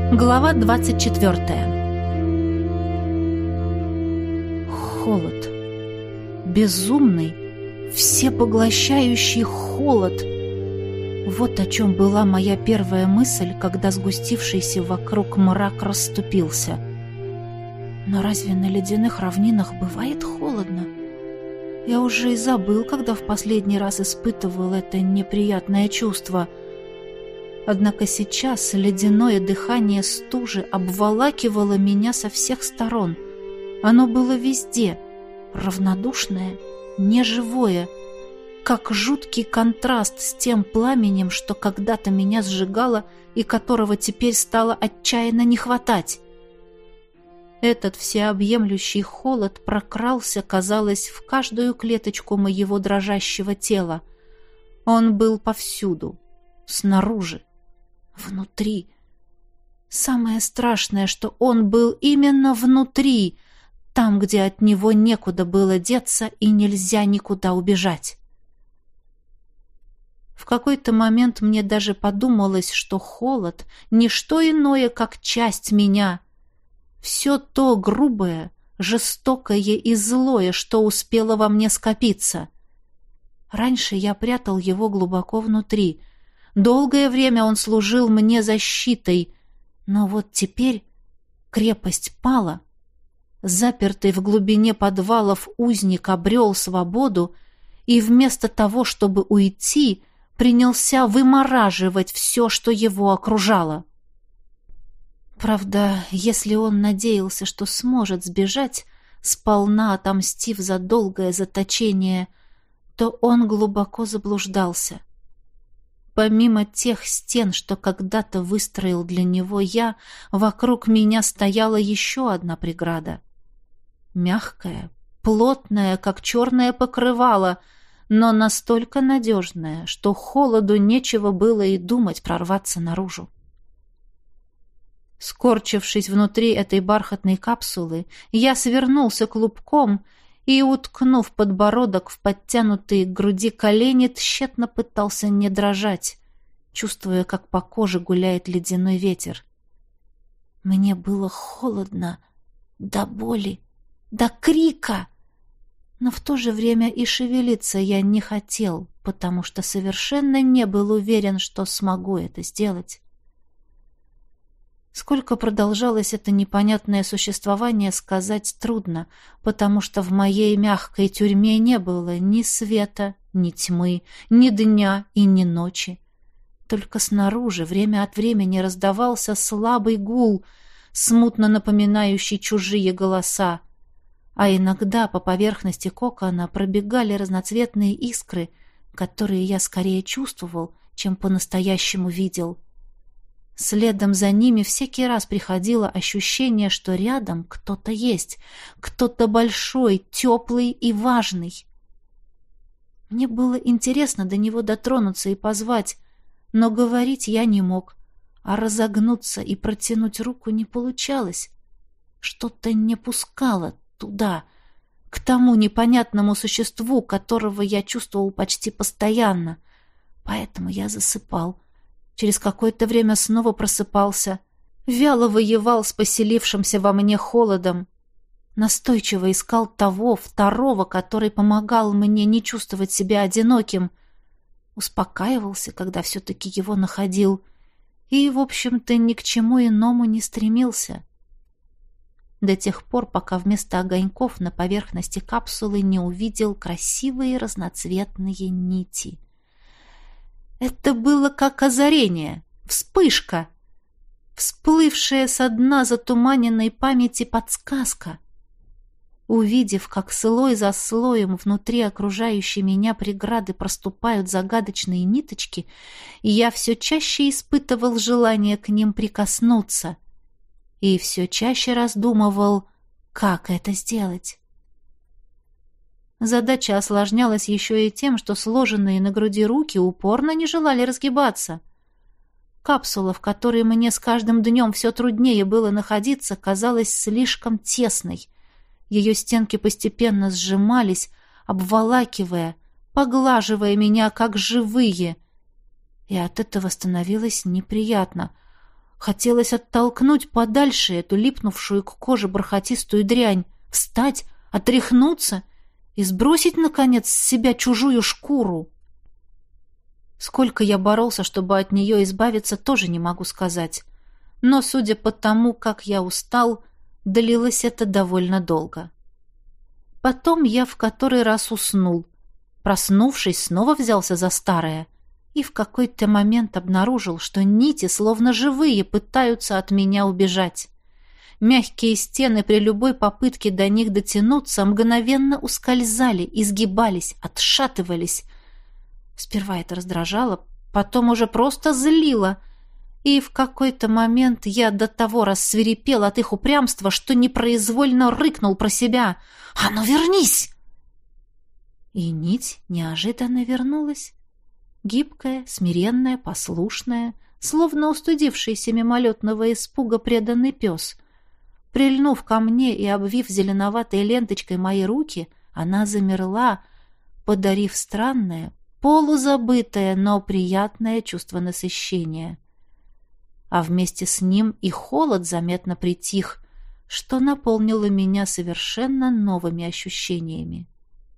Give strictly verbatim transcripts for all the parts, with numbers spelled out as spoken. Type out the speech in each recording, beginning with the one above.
Глава двадцать четвертая. Холод. Безумный, всепоглощающий холод. Вот о чем была моя первая мысль, когда сгустившийся вокруг мрак расступился. Но разве на ледяных равнинах бывает холодно? Я уже и забыл, когда в последний раз испытывал это неприятное чувство. Однако сейчас ледяное дыхание стужи обволакивало меня со всех сторон. Оно было везде, равнодушное, неживое, как жуткий контраст с тем пламенем, что когда-то меня сжигало и которого теперь стало отчаянно не хватать. Этот всеобъемлющий холод прокрался, казалось, в каждую клеточку моего дрожащего тела. Он был повсюду, снаружи, внутри. Самое страшное, что он был именно внутри, там, где от него некуда было деться и нельзя никуда убежать. В какой-то момент мне даже подумалось, что холод — не что иное, как часть меня. Все то грубое, жестокое и злое, что успело во мне скопиться. Раньше я прятал его глубоко внутри. Долгое время он служил мне защитой, но вот теперь крепость пала. Запертый в глубине подвалов узник обрел свободу и вместо того, чтобы уйти, принялся вымораживать все, что его окружало. Правда, если он надеялся, что сможет сбежать, сполна отомстив за долгое заточение, то он глубоко заблуждался. Помимо тех стен, что когда-то выстроил для него я, вокруг меня стояла еще одна преграда. Мягкая, плотная, как черное покрывало, но настолько надежная, что холоду нечего было и думать прорваться наружу. Скорчившись внутри этой бархатной капсулы, я свернулся клубком и, уткнув подбородок в подтянутые к груди колени, тщетно пытался не дрожать, чувствуя, как по коже гуляет ледяной ветер. Мне было холодно до боли, до крика, но в то же время и шевелиться я не хотел, потому что совершенно не был уверен, что смогу это сделать. Сколько продолжалось это непонятное существование, сказать трудно, потому что в моей мягкой тюрьме не было ни света, ни тьмы, ни дня и ни ночи. Только снаружи время от времени раздавался слабый гул, смутно напоминающий чужие голоса, а иногда по поверхности кокона пробегали разноцветные искры, которые я скорее чувствовал, чем по-настоящему видел. Следом за ними всякий раз приходило ощущение, что рядом кто-то есть, кто-то большой, теплый и важный. Мне было интересно до него дотронуться и позвать, но говорить я не мог, а разогнуться и протянуть руку не получалось. Что-то не пускало туда, к тому непонятному существу, которого я чувствовал почти постоянно. Поэтому я засыпал. Через какое-то время снова просыпался, вяло воевал с поселившимся во мне холодом, настойчиво искал того, второго, который помогал мне не чувствовать себя одиноким, успокаивался, когда все-таки его находил, и, в общем-то, ни к чему иному не стремился. До тех пор, пока вместо огоньков на поверхности капсулы не увидел красивые разноцветные нити. Это было как озарение, вспышка, всплывшая со дна затуманенной памяти подсказка. Увидев, как слой за слоем внутри окружающей меня преграды проступают загадочные ниточки, я все чаще испытывал желание к ним прикоснуться и все чаще раздумывал, как это сделать. Задача осложнялась еще и тем, что сложенные на груди руки упорно не желали разгибаться. Капсула, в которой мне с каждым днем все труднее было находиться, казалась слишком тесной. Ее стенки постепенно сжимались, обволакивая, поглаживая меня, как живые. И от этого становилось неприятно. Хотелось оттолкнуть подальше эту липнувшую к коже бархатистую дрянь, встать, отряхнуться и сбросить, наконец, с себя чужую шкуру. Сколько я боролся, чтобы от нее избавиться, тоже не могу сказать. Но, судя по тому, как я устал, длилось это довольно долго. Потом я в который раз уснул. Проснувшись, снова взялся за старое и в какой-то момент обнаружил, что нити, словно живые, пытаются от меня убежать. Мягкие стены при любой попытке до них дотянуться мгновенно ускользали, изгибались, отшатывались. Сперва это раздражало, потом уже просто злило, и в какой-то момент я до того рассвирепел от их упрямства, что непроизвольно рыкнул про себя: «А ну вернись!» И нить неожиданно вернулась. Гибкая, смиренная, послушная, словно устыдившийся мимолетного испуга преданный пес. Прильнув ко мне и обвив зеленоватой ленточкой мои руки, она замерла, подарив странное, полузабытое, но приятное чувство насыщения. А вместе с ним и холод заметно притих, что наполнило меня совершенно новыми ощущениями.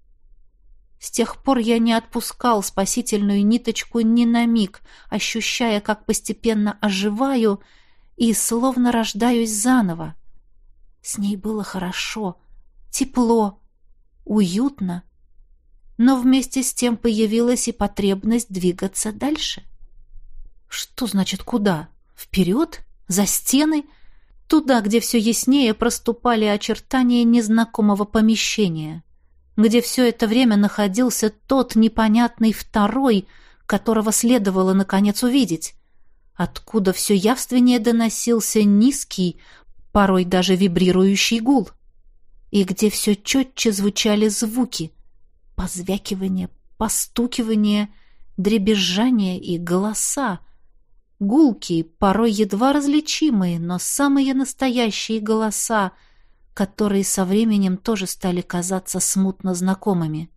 С тех пор я не отпускал спасительную ниточку ни на миг, ощущая, как постепенно оживаю и словно рождаюсь заново. С ней было хорошо, тепло, уютно, но вместе с тем появилась и потребность двигаться дальше. Что значит куда? Вперед? За стены? Туда, где все яснее проступали очертания незнакомого помещения, где все это время находился тот непонятный второй, которого следовало, наконец, увидеть, откуда все явственнее доносился низкий, порой даже вибрирующий гул, и где все четче звучали звуки, позвякивание, постукивание, дребезжание и голоса, гулкие, порой едва различимые, но самые настоящие голоса, которые со временем тоже стали казаться смутно знакомыми.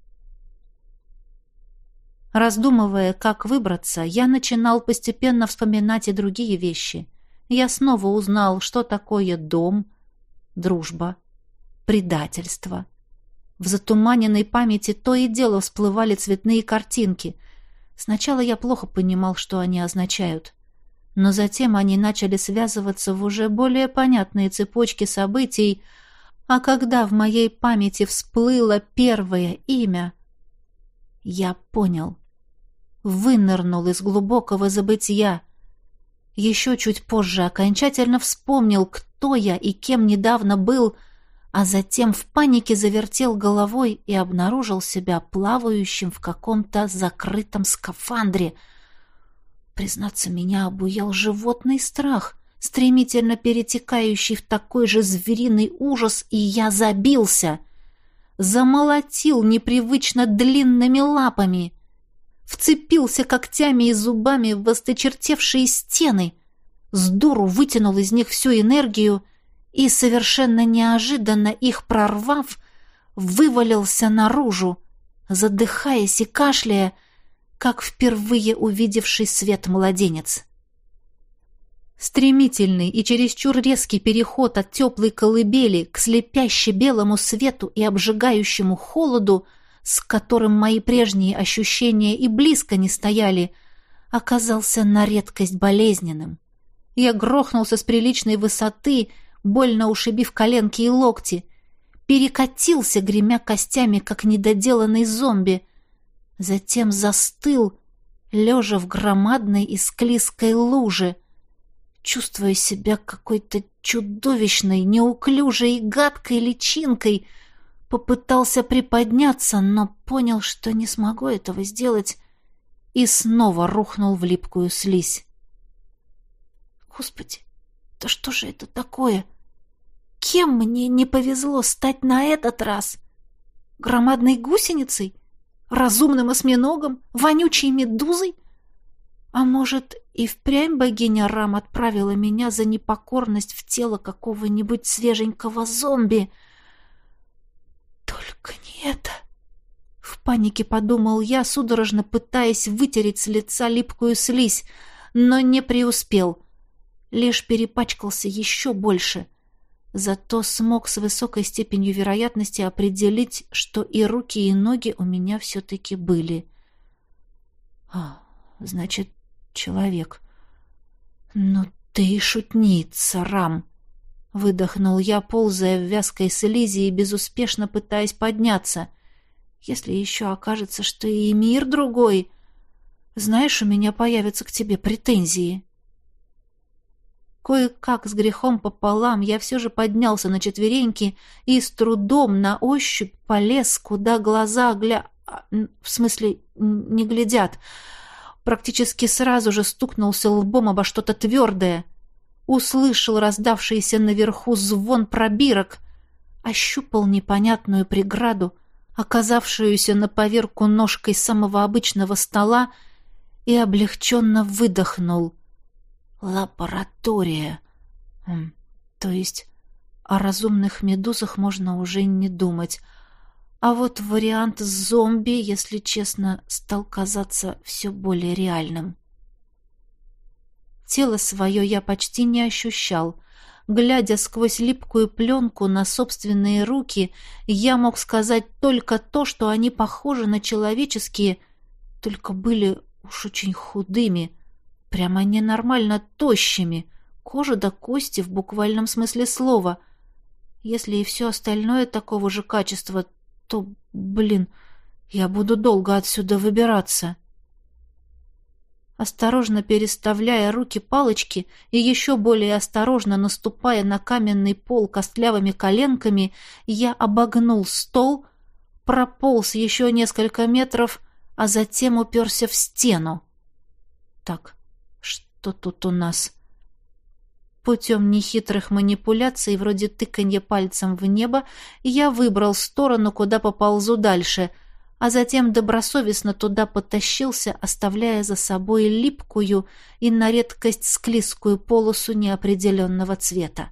Раздумывая, как выбраться, я начинал постепенно вспоминать и другие вещи. Я снова узнал, что такое дом, дружба, предательство. В затуманенной памяти то и дело всплывали цветные картинки. Сначала я плохо понимал, что они означают, но затем они начали связываться в уже более понятные цепочки событий, а когда в моей памяти всплыло первое имя, я понял. Вынырнул из глубокого забытья. Еще чуть позже окончательно вспомнил, кто я и кем недавно был, а затем в панике завертел головой и обнаружил себя плавающим в каком-то закрытом скафандре. Признаться, меня обуял животный страх, стремительно перетекающий в такой же звериный ужас, и я забился. Замолотил непривычно длинными лапами, вцепился когтями и зубами в осточертевшие стены, сдуру вытянул из них всю энергию и, совершенно неожиданно их прорвав, вывалился наружу, задыхаясь и кашляя, как впервые увидевший свет младенец. Стремительный и чересчур резкий переход от теплой колыбели к слепяще белому свету и обжигающему холоду, с которым мои прежние ощущения и близко не стояли, оказался на редкость болезненным. Я грохнулся с приличной высоты, больно ушибив коленки и локти, перекатился, гремя костями, как недоделанный зомби, затем застыл, лежа в громадной и склизкой луже, чувствуя себя какой-то чудовищной, неуклюжей и гадкой личинкой, попытался приподняться, но понял, что не смогу этого сделать, и снова рухнул в липкую слизь. Господи, да что же это такое? Кем мне не повезло стать на этот раз? Громадной гусеницей? Разумным осьминогом? Вонючей медузой? А может, и впрямь богиня Рам отправила меня за непокорность в тело какого-нибудь свеженького зомби? Только не это. В панике подумал я, судорожно пытаясь вытереть с лица липкую слизь, но не преуспел. лишь перепачкался еще больше. Зато смог с высокой степенью вероятности определить, что и руки, и ноги у меня все-таки были. А, значит, человек. Ну ты и шутница, Рам! Выдохнул я, ползая в вязкой слизи и безуспешно пытаясь подняться. Если еще окажется, что и мир другой, знаешь, у меня появятся к тебе претензии. Кое-как с грехом пополам я все же поднялся на четвереньки и с трудом на ощупь полез, куда глаза гля... в смысле, не глядят. Практически сразу же стукнулся лбом обо что-то твердое. Услышал раздавшийся наверху звон пробирок, ощупал непонятную преграду, оказавшуюся на поверку ножкой самого обычного стола, и облегченно выдохнул. Лаборатория. Хм, то есть о разумных медузах можно уже не думать. А вот вариант с зомби, если честно, стал казаться все более реальным. Тело свое я почти не ощущал. Глядя сквозь липкую пленку на собственные руки, я мог сказать только то, что они похожи на человеческие, только были уж очень худыми, прямо ненормально тощими, кожа до кости в буквальном смысле слова. Если и все остальное такого же качества, то, блин, я буду долго отсюда выбираться. Осторожно переставляя руки палочки и еще более осторожно наступая на каменный пол костлявыми коленками, я обогнул стол, прополз еще несколько метров, а затем уперся в стену. Так, что тут у нас? Путем нехитрых манипуляций, вроде тыканья пальцем в небо, я выбрал сторону, куда поползу дальше, а затем добросовестно туда потащился, оставляя за собой липкую и на редкость склизкую полосу неопределенного цвета.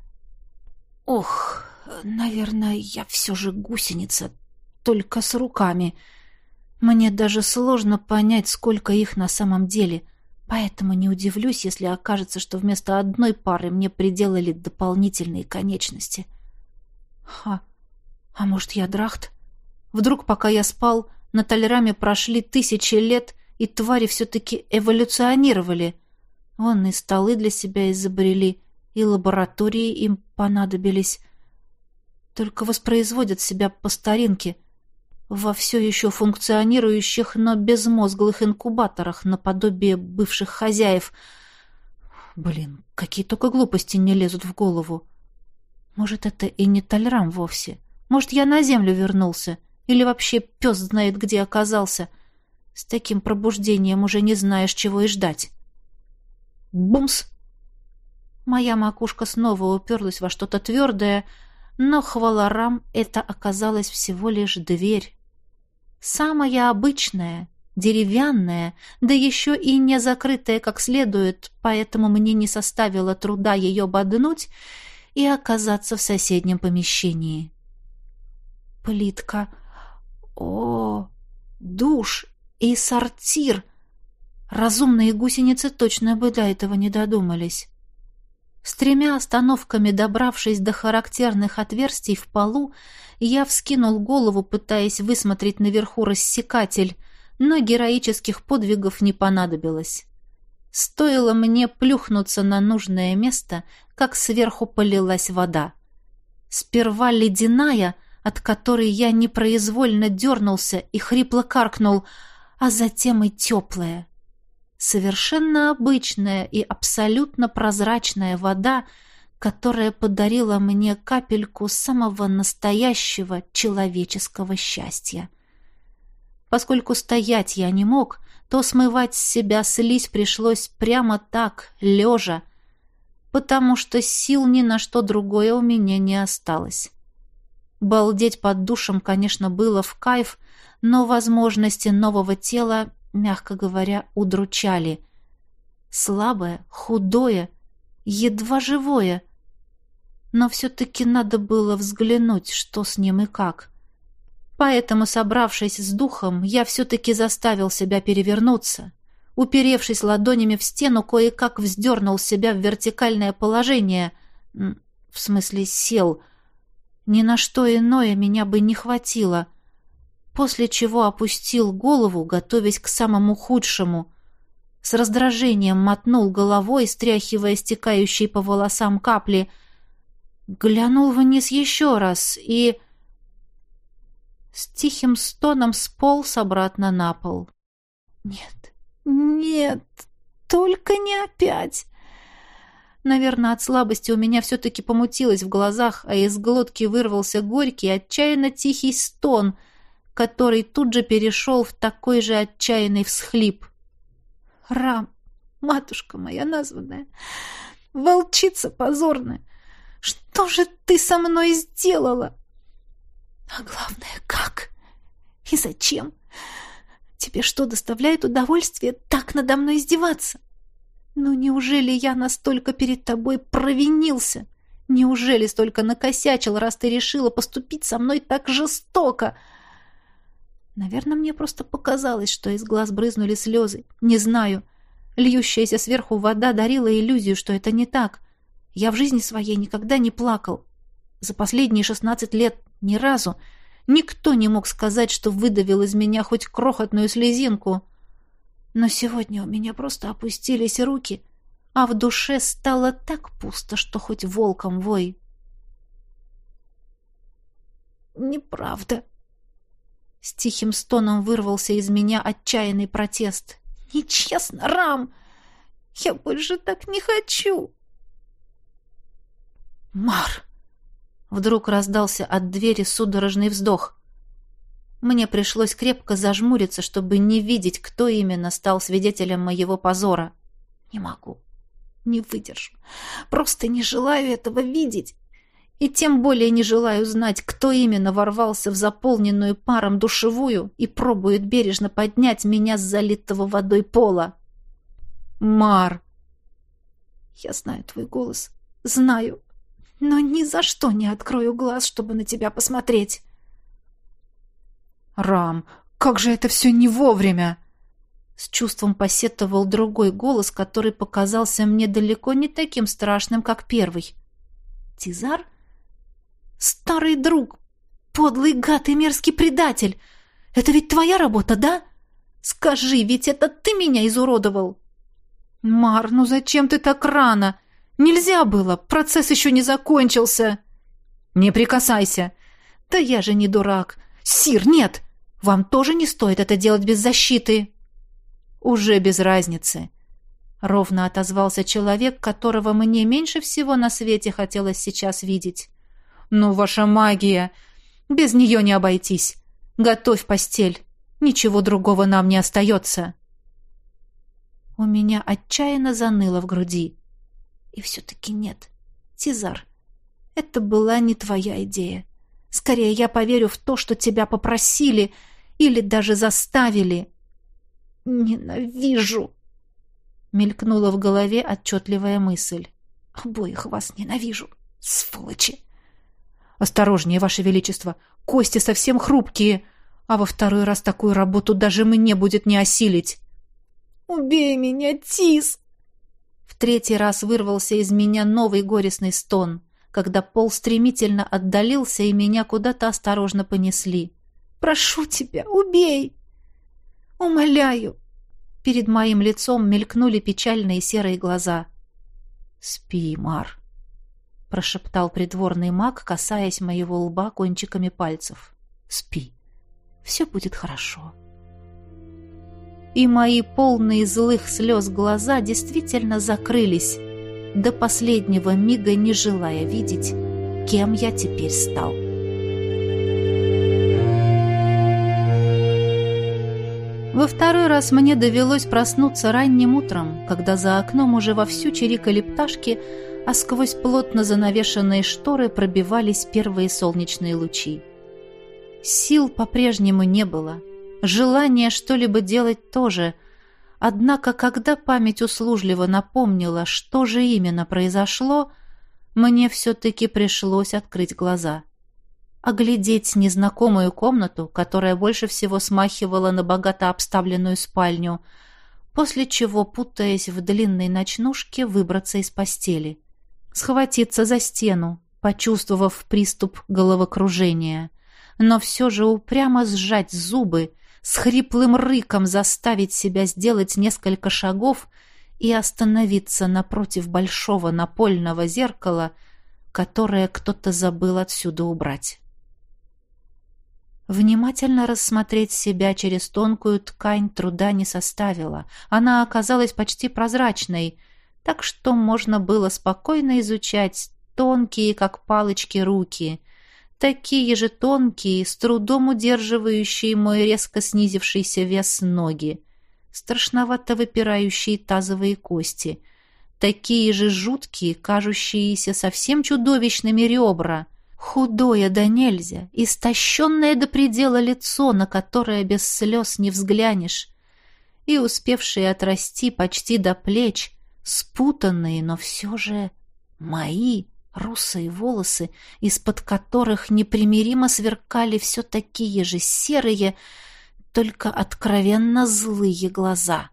Ох, наверное, я все же гусеница, только с руками. Мне даже сложно понять, сколько их на самом деле, поэтому не удивлюсь, если окажется, что вместо одной пары мне приделали дополнительные конечности. Ха, а может, я драхт? Вдруг, пока я спал, на Талераме прошли тысячи лет, и твари все-таки эволюционировали. Вон и столы для себя изобрели, и лаборатории им понадобились. Только воспроизводят себя по старинке, во все еще функционирующих, но безмозглых инкубаторах, наподобие бывших хозяев. Блин, какие только глупости не лезут в голову. Может, это и не Талерам вовсе? Может, я на землю вернулся? Или вообще пес знает, где оказался? С таким пробуждением уже не знаешь, чего и ждать. Бумс! Моя макушка снова уперлась во что-то твердое, но, хвала Рам, это оказалась всего лишь дверь. Самая обычная, деревянная, да еще и не закрытая как следует, поэтому мне не составило труда ее боднуть и оказаться в соседнем помещении. Плитка. О, душ и сортир! Разумные гусеницы точно бы до этого не додумались. С тремя остановками, добравшись до характерных отверстий в полу, я вскинул голову, пытаясь высмотреть наверху рассекатель, но героических подвигов не понадобилось. Стоило мне плюхнуться на нужное место, как сверху полилась вода. Сперва ледяная, от которой я непроизвольно дернулся и хрипло каркнул, а затем и теплая. Совершенно обычная и абсолютно прозрачная вода, которая подарила мне капельку самого настоящего человеческого счастья. Поскольку стоять я не мог, то смывать с себя слизь пришлось прямо так, лежа, потому что сил ни на что другое у меня не осталось. Балдеть под душем, конечно, было в кайф, но возможности нового тела, мягко говоря, удручали. Слабое, худое, едва живое. Но все-таки надо было взглянуть, что с ним и как. Поэтому, собравшись с духом, я все-таки заставил себя перевернуться. Уперевшись ладонями в стену, кое-как вздернул себя в вертикальное положение. В смысле, сел. Ни на что иное меня бы не хватило. После чего опустил голову, готовясь к самому худшему. С раздражением мотнул головой, стряхивая стекающие по волосам капли. Глянул вниз еще раз и... с тихим стоном сполз обратно на пол. «Нет, нет, только не опять!» Наверное, от слабости у меня все-таки помутилось в глазах, а из глотки вырвался горький, отчаянно тихий стон, который тут же перешел в такой же отчаянный всхлип. «Рам, матушка моя названная, волчица позорная, что же ты со мной сделала? А главное, как? И зачем? Тебе что, доставляет удовольствие так надо мной издеваться? Ну, неужели я настолько перед тобой провинился? Неужели столько накосячил, раз ты решила поступить со мной так жестоко?» Наверное, мне просто показалось, что из глаз брызнули слезы. Не знаю. Льющаяся сверху вода дарила иллюзию, что это не так. Я в жизни своей никогда не плакал. За последние шестнадцать лет ни разу. Никто не мог сказать, что выдавил из меня хоть крохотную слезинку. Но сегодня у меня просто опустились руки, а в душе стало так пусто, что хоть волком вой. «Неправда!» С тихим стоном вырвался из меня отчаянный протест. «Нечестно, Рам! Я больше так не хочу!» «Мар!» Вдруг раздался от двери судорожный вздох. Мне пришлось крепко зажмуриться, чтобы не видеть, кто именно стал свидетелем моего позора. «Не могу, не выдержу. Просто не желаю этого видеть. И тем более не желаю знать, кто именно ворвался в заполненную паром душевую и пробует бережно поднять меня с залитого водой пола. Мар! Я знаю твой голос, знаю, но ни за что не открою глаз, чтобы на тебя посмотреть. Рам, как же это все не вовремя! С чувством посетовал другой голос, который показался мне далеко не таким страшным, как первый. Тизар? Старый друг, подлый гад и мерзкий предатель. Это ведь твоя работа, да? Скажи, ведь это ты меня изуродовал. Мар, ну зачем ты так рано? Нельзя было, процесс еще не закончился. Не прикасайся. Да я же не дурак. Сир, нет, вам тоже не стоит это делать без защиты. Уже без разницы. Ровно отозвался человек, которого мне меньше всего на свете хотелось сейчас видеть. «Ну, ваша магия! Без нее не обойтись! Готовь постель! Ничего другого нам не остается!» У меня отчаянно заныло в груди. И все-таки нет, Тизар, это была не твоя идея. Скорее, я поверю в то, что тебя попросили или даже заставили. «Ненавижу!» Мелькнула в голове отчетливая мысль. «Обоих вас ненавижу, сволочи!» «Осторожнее, Ваше Величество, кости совсем хрупкие, а во второй раз такую работу даже мне будет не осилить». «Убей меня, Тиз!» В третий раз вырвался из меня новый горестный стон, когда пол стремительно отдалился и меня куда-то осторожно понесли. «Прошу тебя, убей! Умоляю!» Перед моим лицом мелькнули печальные серые глаза. «Спи, Мар», — прошептал придворный маг, касаясь моего лба кончиками пальцев. «Спи, все будет хорошо». И мои полные злых слез глаза действительно закрылись, до последнего мига не желая видеть, кем я теперь стал. Во второй раз мне довелось проснуться ранним утром, когда за окном уже вовсю чирикали пташки, а сквозь плотно занавешенные шторы пробивались первые солнечные лучи. Сил по-прежнему не было, желания что-либо делать тоже, однако, когда память услужливо напомнила, что же именно произошло, мне все-таки пришлось открыть глаза. Оглядеть незнакомую комнату, которая больше всего смахивала на богато обставленную спальню, после чего, путаясь в длинной ночнушке, выбраться из постели. Схватиться за стену, почувствовав приступ головокружения, но все же упрямо сжать зубы, с хриплым рыком заставить себя сделать несколько шагов и остановиться напротив большого напольного зеркала, которое кто-то забыл отсюда убрать. Внимательно рассмотреть себя через тонкую ткань труда не составило. Она оказалась почти прозрачной, так что можно было спокойно изучать тонкие, как палочки, руки, такие же тонкие, с трудом удерживающие мой резко снизившийся вес ноги, страшновато выпирающие тазовые кости, такие же жуткие, кажущиеся совсем чудовищными ребра, худое да нельзя, истощенное до предела лицо, на которое без слез не взглянешь, и успевшие отрасти почти до плеч, спутанные, но все же мои русые волосы, из-под которых непримиримо сверкали все такие же серые, только откровенно злые глаза.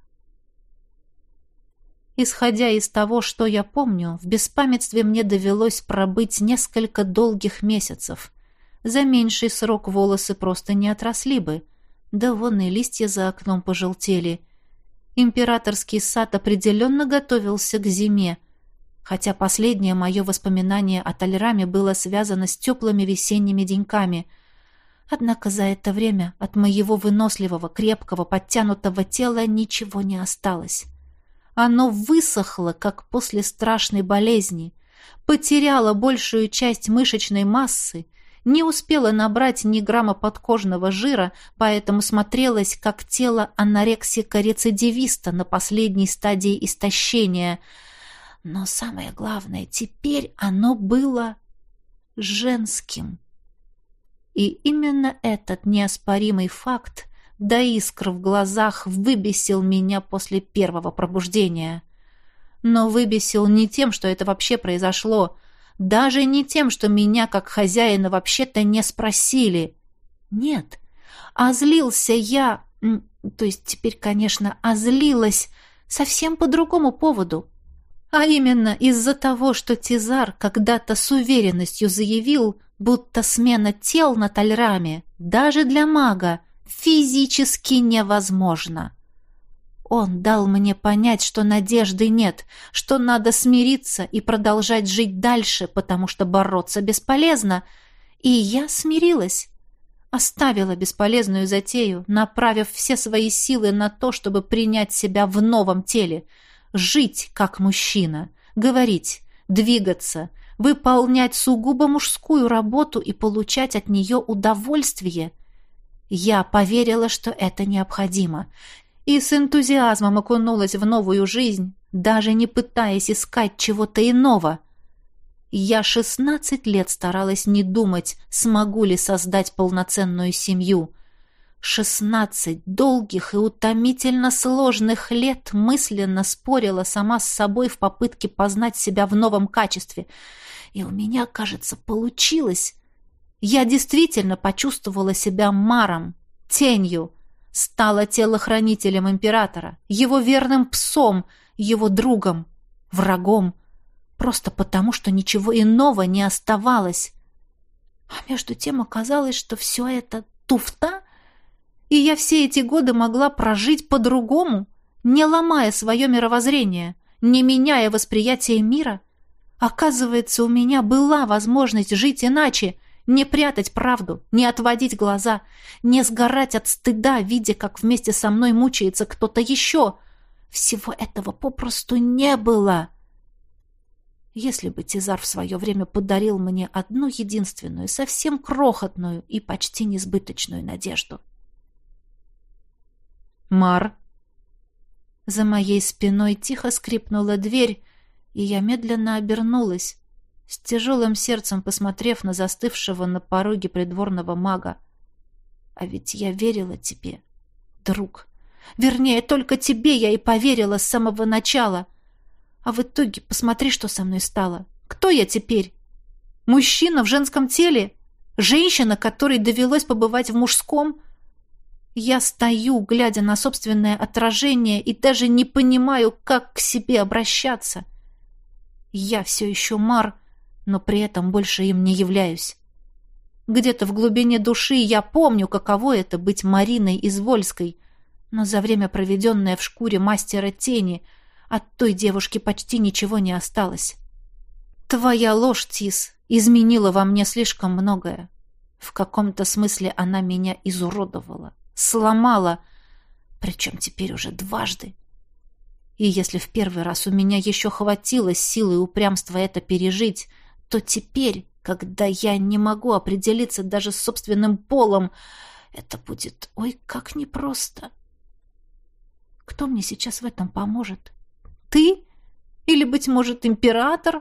Исходя из того, что я помню, в беспамятстве мне довелось пробыть несколько долгих месяцев. За меньший срок волосы просто не отросли бы. Да вон и листья за окном пожелтели. Императорский сад определенно готовился к зиме, хотя последнее мое воспоминание о Тальраме было связано с теплыми весенними деньками. Однако за это время от моего выносливого, крепкого, подтянутого тела ничего не осталось. Оно высохло, как после страшной болезни, потеряло большую часть мышечной массы, не успело набрать ни грамма подкожного жира, поэтому смотрелось, как тело анорексика-рецидивиста на последней стадии истощения. Но самое главное, теперь оно было женским. И именно этот неоспоримый факт до искр в глазах выбесил меня после первого пробуждения. Но выбесил не тем, что это вообще произошло, даже не тем, что меня, как хозяина, вообще-то не спросили. Нет, а злился я, то есть теперь, конечно, озлилась совсем по другому поводу. А именно из-за того, что Тизар когда-то с уверенностью заявил, будто смена тел на Тальраме, даже для мага, физически невозможно. Он дал мне понять, что надежды нет, что надо смириться и продолжать жить дальше, потому что бороться бесполезно. И я смирилась. Оставила бесполезную затею, направив все свои силы на то, чтобы принять себя в новом теле, жить как мужчина, говорить, двигаться, выполнять сугубо мужскую работу и получать от нее удовольствие. Я поверила, что это необходимо, и с энтузиазмом окунулась в новую жизнь, даже не пытаясь искать чего-то иного. Я шестнадцать лет старалась не думать, смогу ли создать полноценную семью. Шестнадцать долгих и утомительно сложных лет мысленно спорила сама с собой в попытке познать себя в новом качестве. И у меня, кажется, получилось. Я действительно почувствовала себя Маром, тенью, стала телохранителем императора, его верным псом, его другом, врагом, просто потому, что ничего иного не оставалось. А между тем оказалось, что все это туфта, и я все эти годы могла прожить по-другому, не ломая свое мировоззрение, не меняя восприятие мира. Оказывается, у меня была возможность жить иначе, не прятать правду, не отводить глаза, не сгорать от стыда, видя, как вместе со мной мучается кто-то еще. Всего этого попросту не было. Если бы Тизар в свое время подарил мне одну единственную, совсем крохотную и почти несбыточную надежду. «Мар!» За моей спиной тихо скрипнула дверь, и я медленно обернулась, с тяжелым сердцем посмотрев на застывшего на пороге придворного мага. «А ведь я верила тебе, друг. Вернее, только тебе я и поверила с самого начала. А в итоге посмотри, что со мной стало. Кто я теперь? Мужчина в женском теле? Женщина, которой довелось побывать в мужском? Я стою, глядя на собственное отражение, и даже не понимаю, как к себе обращаться. Я все еще Мар, но при этом больше им не являюсь. Где-то в глубине души я помню, каково это быть Мариной Извольской, но за время, проведенное в шкуре мастера тени, от той девушки почти ничего не осталось. Твоя ложь, Тис, изменила во мне слишком многое. В каком-то смысле она меня изуродовала, сломала, причем теперь уже дважды. И если в первый раз у меня еще хватило силы и упрямства это пережить, то теперь, когда я не могу определиться даже с собственным полом, это будет, ой, как непросто. Кто мне сейчас в этом поможет? Ты? Или, быть может, император?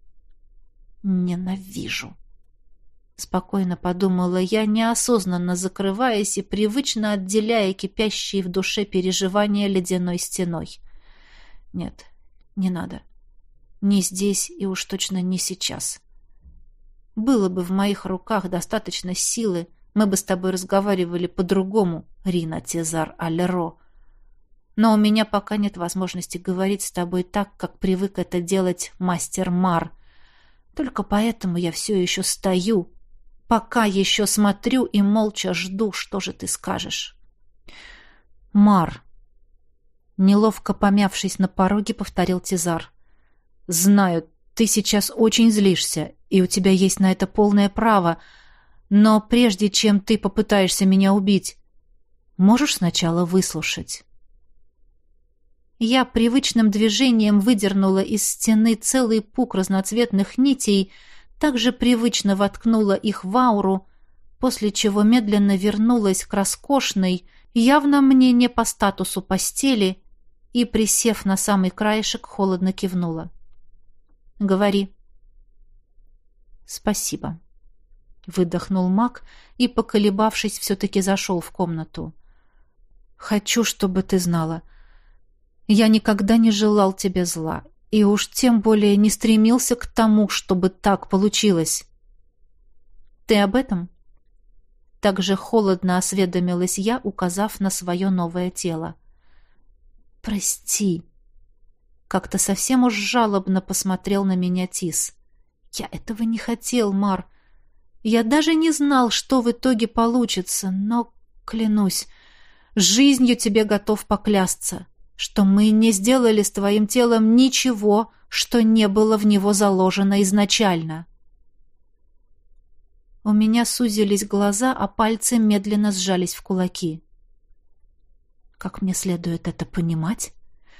Ненавижу. Спокойно подумала я, неосознанно закрываясь и привычно отделяя кипящие в душе переживания ледяной стеной. Нет, не надо. Не здесь и уж точно не сейчас. Было бы в моих руках достаточно силы, мы бы с тобой разговаривали по-другому, Рина Тезар Алеро. Но у меня пока нет возможности говорить с тобой так, как привык это делать мастер Мар. Только поэтому я все еще стою, пока еще смотрю и молча жду, что же ты скажешь. Мар. Неловко помявшись на пороге, повторил Тезар. Знаю, ты сейчас очень злишься, и у тебя есть на это полное право, но прежде чем ты попытаешься меня убить, можешь сначала выслушать. Я привычным движением выдернула из стены целый пук разноцветных нитей, также привычно воткнула их в ауру, после чего медленно вернулась к роскошной, явно мне не по статусу постели, и, присев на самый краешек, холодно кивнула. «Говори». «Спасибо», — выдохнул маг и, поколебавшись, все-таки зашел в комнату. «Хочу, чтобы ты знала. Я никогда не желал тебе зла, и уж тем более не стремился к тому, чтобы так получилось». «Ты об этом?» Так же холодно осведомилась я, указав на свое новое тело. «Прости». Как-то совсем уж жалобно посмотрел на меня Тис. «Я этого не хотел, Мар. Я даже не знал, что в итоге получится, но, клянусь, жизнью тебе готов поклясться, что мы не сделали с твоим телом ничего, что не было в него заложено изначально». У меня сузились глаза, а пальцы медленно сжались в кулаки. Как мне следует это понимать?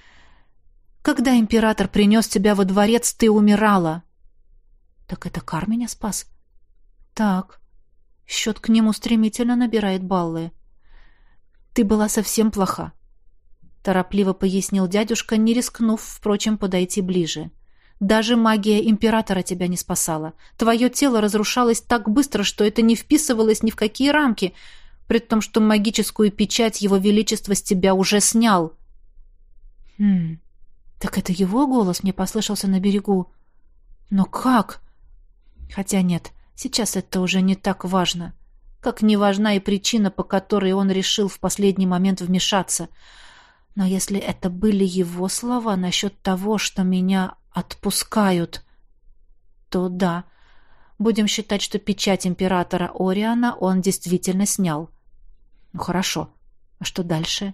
Когда император принес тебя во дворец, ты умирала. Так это Кар меня спас? Так. Счет к нему стремительно набирает баллы. Ты была совсем плоха, торопливо пояснил дядюшка, не рискнув, впрочем, подойти ближе. Даже магия императора тебя не спасала. Твое тело разрушалось так быстро, что это не вписывалось ни в какие рамки, при том, что магическую печать его величества с тебя уже снял. Хм, так это его голос мне послышался на берегу. Но как? Хотя нет, сейчас это уже не так важно. Как не важна и причина, по которой он решил в последний момент вмешаться. Но если это были его слова насчет того, что меня отпускают, то да, будем считать, что печать императора Ориана он действительно снял. Ну хорошо, а что дальше?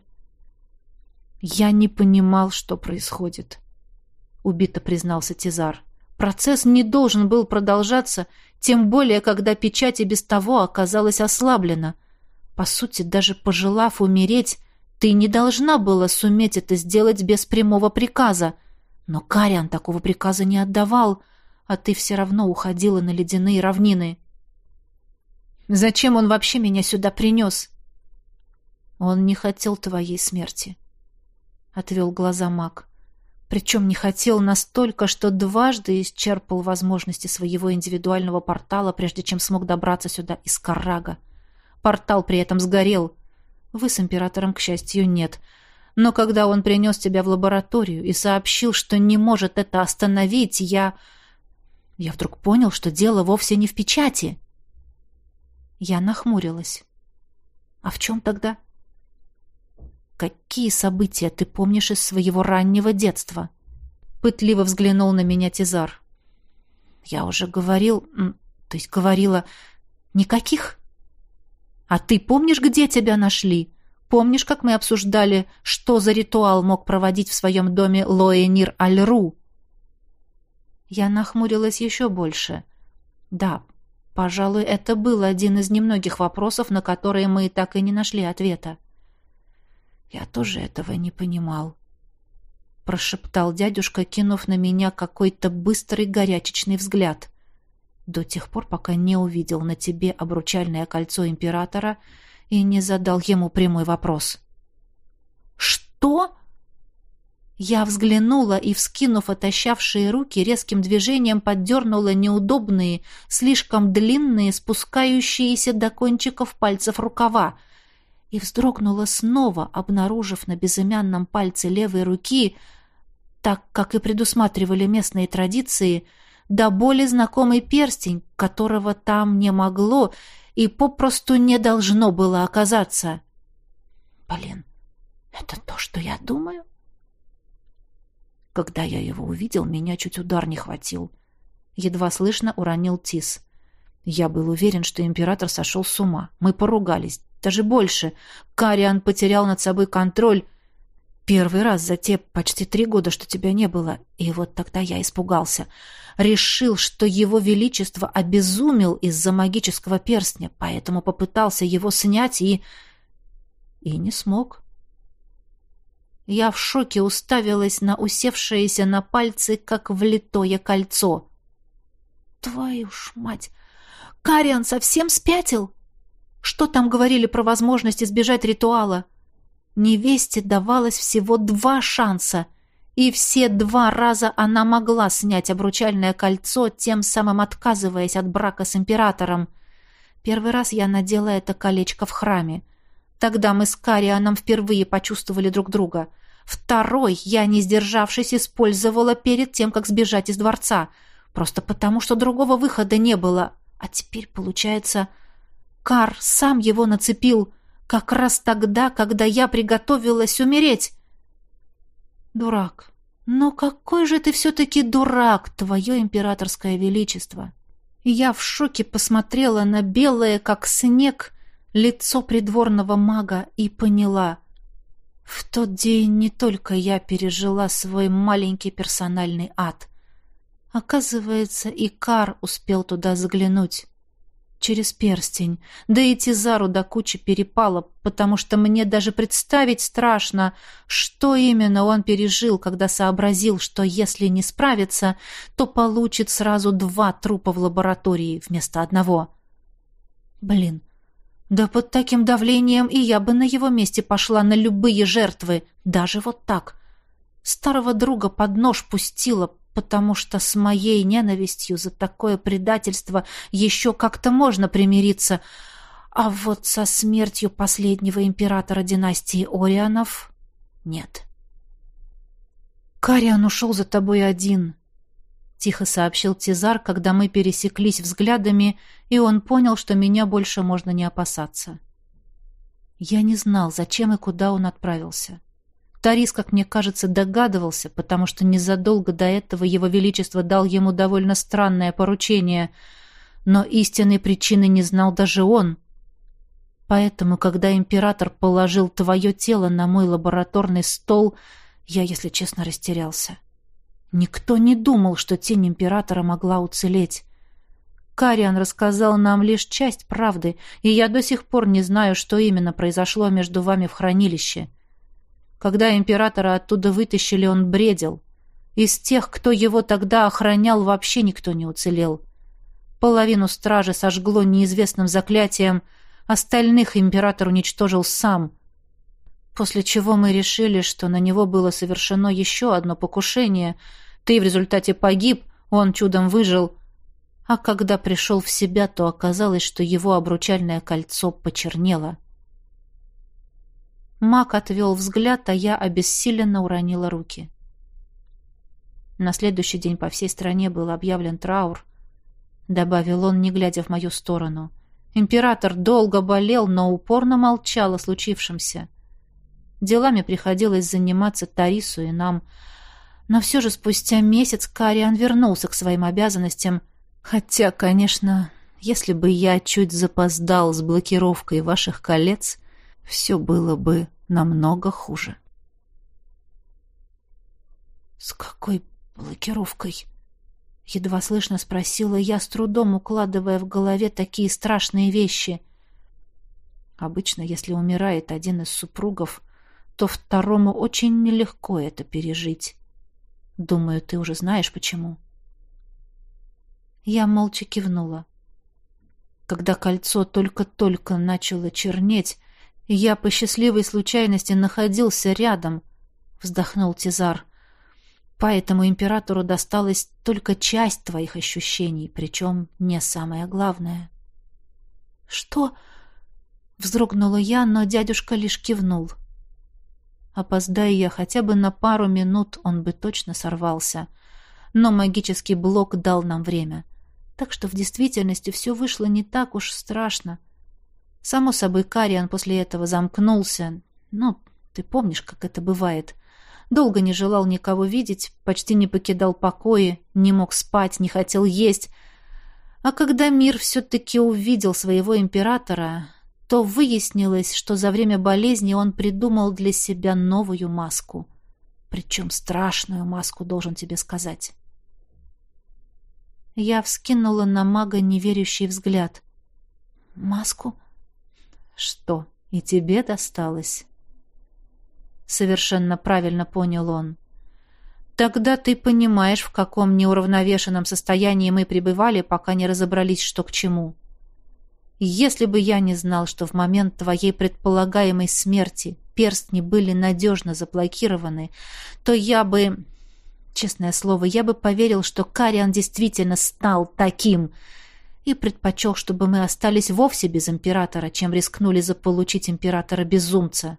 Я не понимал, что происходит, убито признался Тезар. Процесс не должен был продолжаться, тем более, когда печать и без того оказалась ослаблена. По сути, даже пожелав умереть, ты не должна была суметь это сделать без прямого приказа. Но Кариан такого приказа не отдавал, а ты все равно уходила на ледяные равнины. Зачем он вообще меня сюда принес? Он не хотел твоей смерти, — отвел глаза маг. Причем не хотел настолько, что дважды исчерпал возможности своего индивидуального портала, прежде чем смог добраться сюда из Каррага. Портал при этом сгорел. Вы с императором, к счастью, нет. Но когда он принес тебя в лабораторию и сообщил, что не может это остановить, я... Я вдруг понял, что дело вовсе не в печати. Я нахмурилась. А в чем тогда? Какие события ты помнишь из своего раннего детства?» Пытливо взглянул на меня Тизар. «Я уже говорил, то есть говорила, никаких. А ты помнишь, где тебя нашли? Помнишь, как мы обсуждали, что за ритуал мог проводить в своем доме Лоэнир Аль-Ру?» Я нахмурилась еще больше. Да, пожалуй, это был один из немногих вопросов, на которые мы так и не нашли ответа. «Я тоже этого не понимал», — прошептал дядюшка, кинув на меня какой-то быстрый горячечный взгляд. «До тех пор, пока не увидел на тебе обручальное кольцо императора и не задал ему прямой вопрос». «Что?» Я взглянула и, вскинув отощавшие руки, резким движением поддернула неудобные, слишком длинные, спускающиеся до кончиков пальцев рукава, и вздрогнула снова, обнаружив на безымянном пальце левой руки, так как и предусматривали местные традиции, до боли знакомый перстень, которого там не могло и попросту не должно было оказаться. «Блин, это то, что я думаю?» Когда я его увидел, меня чуть удар не хватил. Едва слышно уронил Тис. Я был уверен, что император сошел с ума. Мы поругались. Даже больше. Кариан потерял над собой контроль. Первый раз за те почти три года, что тебя не было. И вот тогда я испугался. Решил, что его величество обезумел из-за магического перстня, поэтому попытался его снять и... И не смог. Я в шоке уставилась на усевшееся на пальцы, как влитое кольцо. «Твою ж мать! Кариан совсем спятил? Что там говорили про возможность избежать ритуала? Невесте давалось всего два шанса, и все два раза она могла снять обручальное кольцо, тем самым отказываясь от брака с императором. Первый раз я надела это колечко в храме. Тогда мы с Карианом впервые почувствовали друг друга. Второй я, не сдержавшись, использовала перед тем, как сбежать из дворца, просто потому, что другого выхода не было. А теперь, получается, Кар сам его нацепил как раз тогда, когда я приготовилась умереть. Дурак. Но какой же ты все-таки дурак, твое императорское величество! Я в шоке посмотрела на белое, как снег, лицо придворного мага и поняла. В тот день не только я пережила свой маленький персональный ад. Оказывается, и Кар успел туда заглянуть. Через перстень. Да и Тизару до кучи перепало, потому что мне даже представить страшно, что именно он пережил, когда сообразил, что если не справится, то получит сразу два трупа в лаборатории вместо одного. Блин, да под таким давлением и я бы на его месте пошла на любые жертвы, даже вот так. Старого друга под нож пустила, потому что с моей ненавистью за такое предательство еще как-то можно примириться, а вот со смертью последнего императора династии Орианов нет. «Кариан ушел за тобой один», — тихо сообщил Тизар, когда мы пересеклись взглядами, и он понял, что меня больше можно не опасаться. Я не знал, зачем и куда он отправился. Тарис, как мне кажется, догадывался, потому что незадолго до этого его величество дал ему довольно странное поручение, но истинной причины не знал даже он. Поэтому, когда император положил твое тело на мой лабораторный стол, я, если честно, растерялся. Никто не думал, что тень императора могла уцелеть. Кариан рассказал нам лишь часть правды, и я до сих пор не знаю, что именно произошло между вами в хранилище. Когда императора оттуда вытащили, он бредил. Из тех, кто его тогда охранял, вообще никто не уцелел. Половину стражи сожгло неизвестным заклятием, остальных император уничтожил сам. После чего мы решили, что на него было совершено еще одно покушение. Ты в результате погиб, он чудом выжил. А когда пришел в себя, то оказалось, что его обручальное кольцо почернело. Маг отвел взгляд, а я обессиленно уронила руки. На следующий день по всей стране был объявлен траур, добавил он, не глядя в мою сторону. Император долго болел, но упорно молчал о случившемся. Делами приходилось заниматься Тарису и нам. Но все же спустя месяц Кариан вернулся к своим обязанностям. Хотя, конечно, если бы я чуть запоздал с блокировкой ваших колец, все было бы намного хуже. «С какой блокировкой?» — едва слышно спросила я, с трудом укладывая в голове такие страшные вещи. Обычно, если умирает один из супругов, то второму очень нелегко это пережить. Думаю, ты уже знаешь, почему. Я молча кивнула. Когда кольцо только-только начало чернеть, я по счастливой случайности находился рядом, вздохнул Тизар. Поэтому императору досталась только часть твоих ощущений, причем не самое главное. Что? Вздрогнула я, но дядюшка лишь кивнул. Опоздая я хотя бы на пару минут, он бы точно сорвался. Но магический блок дал нам время. Так что в действительности все вышло не так уж страшно. Само собой, Кариан после этого замкнулся. Ну, ты помнишь, как это бывает. Долго не желал никого видеть, почти не покидал покои, не мог спать, не хотел есть. А когда мир все-таки увидел своего императора, то выяснилось, что за время болезни он придумал для себя новую маску. Причем страшную маску, должен тебе сказать. Я вскинула на мага неверящий взгляд. «Маску? Что, и тебе досталось?» Совершенно правильно понял он. «Тогда ты понимаешь, в каком неуравновешенном состоянии мы пребывали, пока не разобрались, что к чему. Если бы я не знал, что в момент твоей предполагаемой смерти перстни были надежно заблокированы, то я бы, честное слово, я бы поверил, что Кариан действительно стал таким, и предпочел, чтобы мы остались вовсе без императора, чем рискнули заполучить императора-безумца».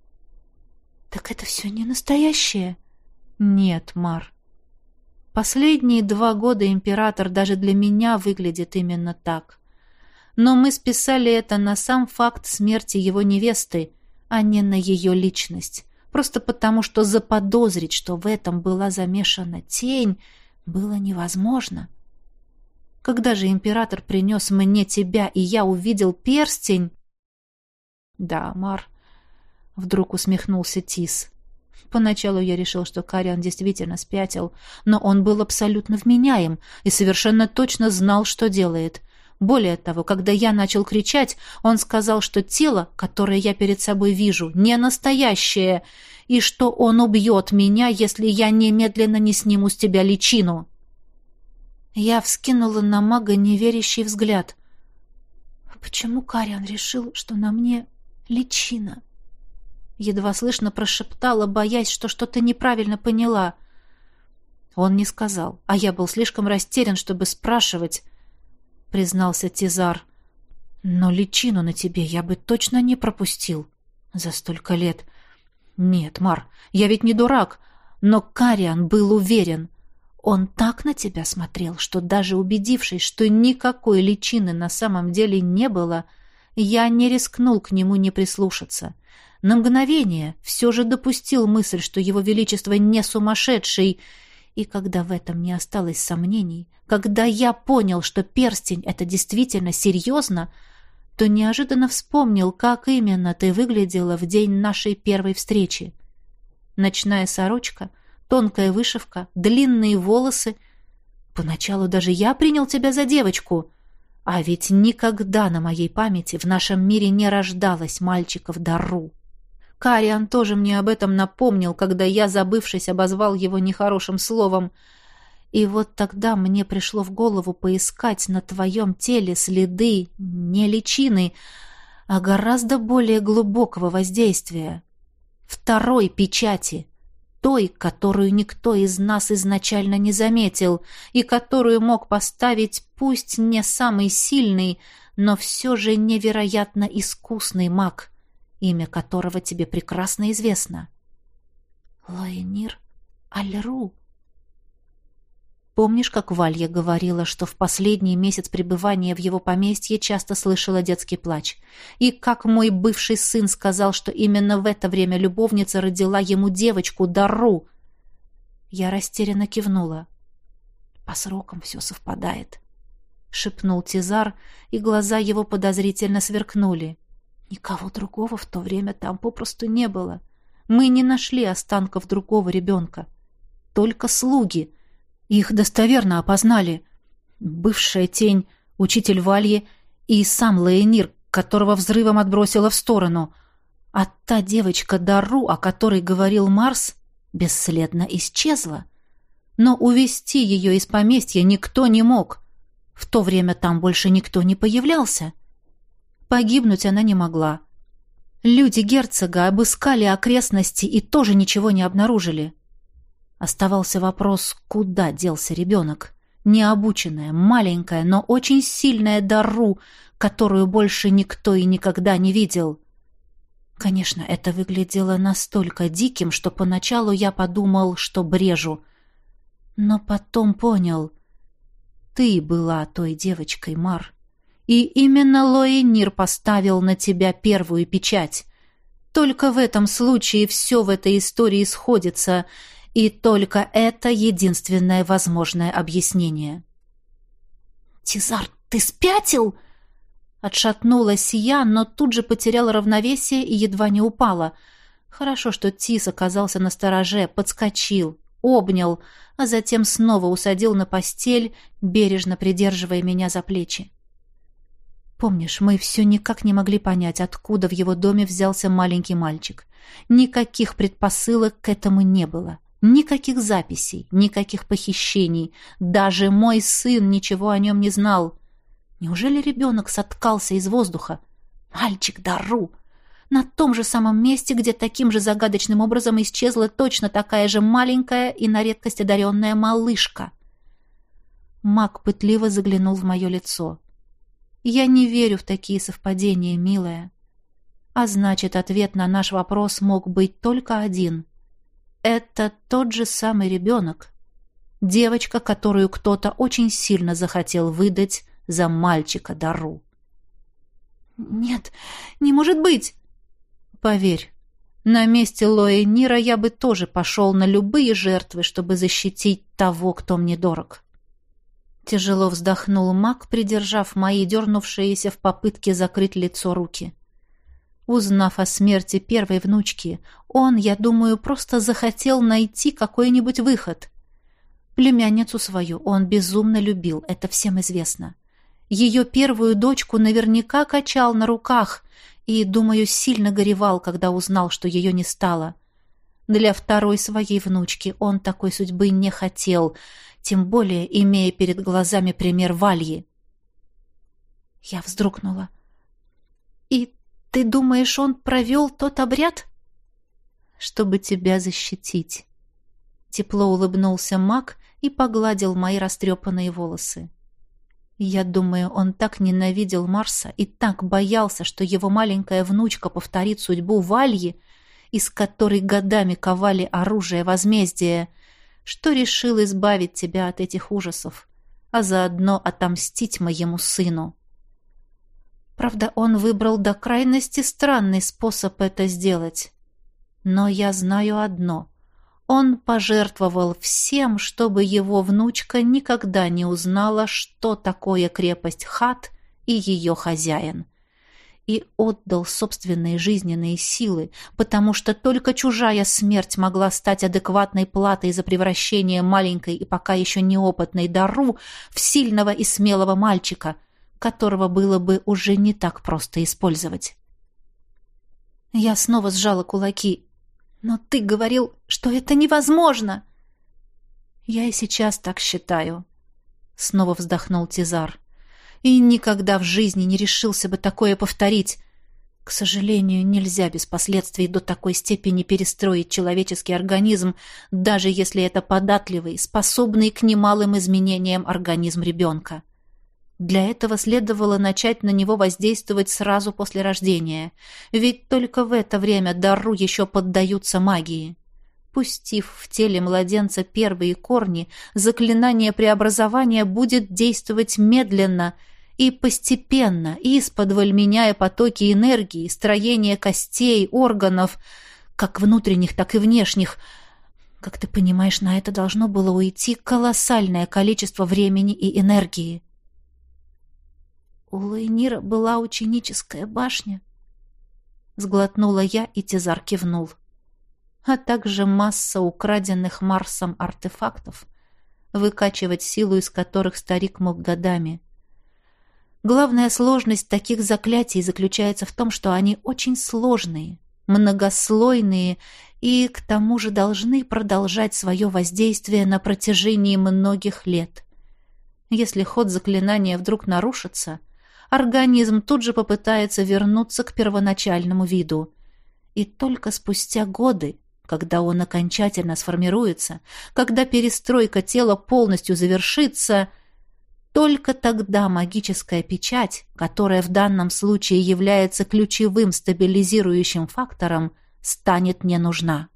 «Так это все не настоящее?» «Нет, Мар. Последние два года император даже для меня выглядит именно так. Но мы списали это на сам факт смерти его невесты, а не на ее личность. Просто потому, что заподозрить, что в этом была замешана тень, было невозможно. Когда же император принес мне тебя, и я увидел перстень...» «Да, Мар», — вдруг усмехнулся Тис. «Поначалу я решил, что Кариан действительно спятил, но он был абсолютно вменяем и совершенно точно знал, что делает. Более того, когда я начал кричать, он сказал, что тело, которое я перед собой вижу, не настоящее, и что он убьет меня, если я немедленно не сниму с тебя личину». Я вскинула на мага неверящий взгляд. «Почему Кариан решил, что на мне личина?» Едва слышно прошептала, боясь, что что-то неправильно поняла. «Он не сказал, а я был слишком растерян, чтобы спрашивать», — признался Тизар. «Но личину на тебе я бы точно не пропустил за столько лет. Нет, Мар, я ведь не дурак, но Кариан был уверен. Он так на тебя смотрел, что даже убедившись, что никакой личины на самом деле не было, я не рискнул к нему не прислушаться. На мгновение все же допустил мысль, что его величество не сумасшедший, и когда в этом не осталось сомнений, когда я понял, что перстень — это действительно серьезно, то неожиданно вспомнил, как именно ты выглядела в день нашей первой встречи. Ночная сорочка, тонкая вышивка, длинные волосы. Поначалу даже я принял тебя за девочку. А ведь никогда на моей памяти в нашем мире не рождалось мальчиков Дарру. Кариан тоже мне об этом напомнил, когда я, забывшись, обозвал его нехорошим словом. И вот тогда мне пришло в голову поискать на твоем теле следы не личины, а гораздо более глубокого воздействия. Второй печати, той, которую никто из нас изначально не заметил и которую мог поставить пусть не самый сильный, но все же невероятно искусный маг, имя которого тебе прекрасно известно. Лаэнир Аль-Ру. Помнишь, как Валья говорила, что в последний месяц пребывания в его поместье часто слышала детский плач? И как мой бывший сын сказал, что именно в это время любовница родила ему девочку Дару? Я растерянно кивнула. «По срокам все совпадает», — шепнул Тизар, и глаза его подозрительно сверкнули. «Никого другого в то время там попросту не было. Мы не нашли останков другого ребенка. Только слуги. Их достоверно опознали. Бывшая тень, учитель Вальи и сам Лаэнир, которого взрывом отбросило в сторону. А та девочка Дару, о которой говорил Марс, бесследно исчезла. Но увести ее из поместья никто не мог. В то время там больше никто не появлялся. Погибнуть она не могла. Люди герцога обыскали окрестности и тоже ничего не обнаружили. Оставался вопрос, куда делся ребенок. Необученная, маленькая, но очень сильная Дару, которую больше никто и никогда не видел. Конечно, это выглядело настолько диким, что поначалу я подумал, что брежу. Но потом понял. Ты была той девочкой, Мар. И именно Лоэнир поставил на тебя первую печать. Только в этом случае все в этой истории сходится, и только это единственное возможное объяснение. «Тизар, ты спятил?» Отшатнулась я, но тут же потеряла равновесие и едва не упала. Хорошо, что Тис оказался настороже, подскочил, обнял, а затем снова усадил на постель, бережно придерживая меня за плечи. Помнишь, мы все никак не могли понять, откуда в его доме взялся маленький мальчик. Никаких предпосылок к этому не было. Никаких записей, никаких похищений. Даже мой сын ничего о нем не знал. Неужели ребенок соткался из воздуха? Мальчик Дару! На том же самом месте, где таким же загадочным образом исчезла точно такая же маленькая и на редкость одаренная малышка. Маг пытливо заглянул в мое лицо. «Я не верю в такие совпадения, милая. А значит, ответ на наш вопрос мог быть только один. Это тот же самый ребенок. Девочка, которую кто-то очень сильно захотел выдать за мальчика Дару». «Нет, не может быть!» «Поверь, на месте Лоэнира я бы тоже пошел на любые жертвы, чтобы защитить того, кто мне дорог». Тяжело вздохнул маг, придержав мои дернувшиеся в попытке закрыть лицо руки. Узнав о смерти первой внучки, он, я думаю, просто захотел найти какой-нибудь выход. Племянницу свою он безумно любил, это всем известно. Ее первую дочку наверняка качал на руках и, думаю, сильно горевал, когда узнал, что ее не стало. Для второй своей внучки он такой судьбы не хотел, тем более имея перед глазами пример Вальи. Я вздрогнула. «И ты думаешь, он провел тот обряд?» «Чтобы тебя защитить». Тепло улыбнулся маг и погладил мои растрепанные волосы. Я думаю, он так ненавидел Марса и так боялся, что его маленькая внучка повторит судьбу Вальи, из которой годами ковали оружие возмездия, что решил избавить тебя от этих ужасов, а заодно отомстить моему сыну. Правда, он выбрал до крайности странный способ это сделать. Но я знаю одно. Он пожертвовал всем, чтобы его внучка никогда не узнала, что такое крепость Хат и ее хозяин. И отдал собственные жизненные силы, потому что только чужая смерть могла стать адекватной платой за превращение маленькой и пока еще неопытной Дару в сильного и смелого мальчика, которого было бы уже не так просто использовать. Я снова сжала кулаки. «Но ты говорил, что это невозможно!» «Я и сейчас так считаю», — снова вздохнул Тизар. «И никогда в жизни не решился бы такое повторить. К сожалению, нельзя без последствий до такой степени перестроить человеческий организм, даже если это податливый, способный к немалым изменениям организм ребенка. Для этого следовало начать на него воздействовать сразу после рождения, ведь только в это время Дару еще поддаются магии. Пустив в теле младенца первые корни, заклинание преобразования будет действовать медленно и постепенно, исподволь меняя потоки энергии, строение костей, органов, как внутренних, так и внешних. Как ты понимаешь, на это должно было уйти колоссальное количество времени и энергии. У Лоэнира была ученическая башня. Сглотнула я, и Тизар кивнул. А также масса украденных Марсом артефактов, выкачивать силу из которых старик мог годами. Главная сложность таких заклятий заключается в том, что они очень сложные, многослойные и, к тому же, должны продолжать свое воздействие на протяжении многих лет. Если ход заклинания вдруг нарушится, организм тут же попытается вернуться к первоначальному виду. И только спустя годы, когда он окончательно сформируется, когда перестройка тела полностью завершится, только тогда магическая печать, которая в данном случае является ключевым стабилизирующим фактором, станет не нужна.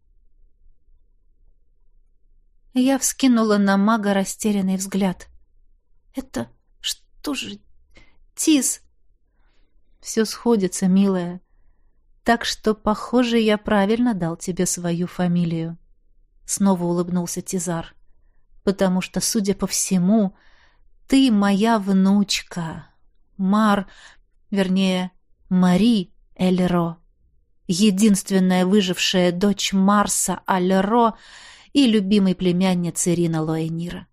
Я вскинула на мага растерянный взгляд. «Это что же... Тис?» «Все сходится, милая. Так что, похоже, я правильно дал тебе свою фамилию». Снова улыбнулся Тизар. «Потому что, судя по всему, ты моя внучка. Мар... Вернее, Мари Эльро. Единственная выжившая дочь Марса Альро и любимой племянницы Рина Лоэнира».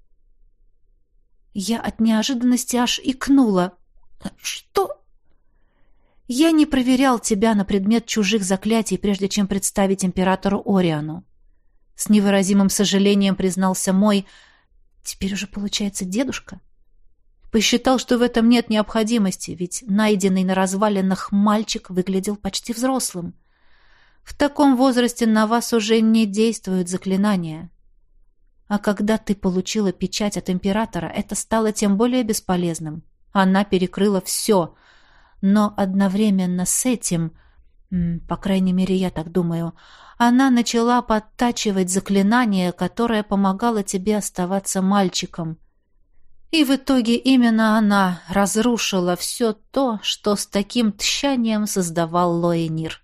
Я от неожиданности аж икнула. «Что?» «Я не проверял тебя на предмет чужих заклятий, прежде чем представить императору Ориану». С невыразимым сожалением признался мой, теперь уже получается дедушка. Посчитал, что в этом нет необходимости, ведь найденный на развалинах мальчик выглядел почти взрослым. В таком возрасте на вас уже не действуют заклинания. А когда ты получила печать от императора, это стало тем более бесполезным. Она перекрыла все. Но одновременно с этим, по крайней мере, я так думаю, она начала подтачивать заклинание, которое помогало тебе оставаться мальчиком. И в итоге именно она разрушила все то, что с таким тщанием создавал Лоэнир.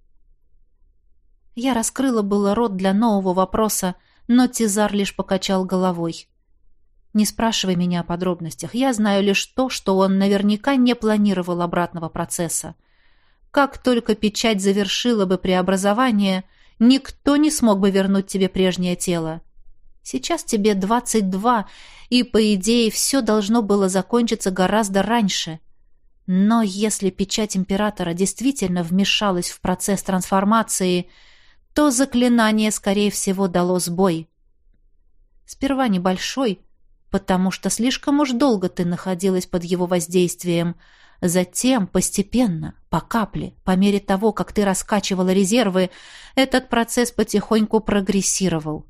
Я раскрыла было рот для нового вопроса, но Тизар лишь покачал головой. «Не спрашивай меня о подробностях. Я знаю лишь то, что он наверняка не планировал обратного процесса. Как только печать завершила бы преобразование, никто не смог бы вернуть тебе прежнее тело. Сейчас тебе двадцать два, и, по идее, все должно было закончиться гораздо раньше. Но если печать императора действительно вмешалась в процесс трансформации, то заклинание, скорее всего, дало сбой. Сперва небольшой, потому что слишком уж долго ты находилась под его воздействием. Затем, постепенно, по капле, по мере того, как ты раскачивала резервы, этот процесс потихоньку прогрессировал.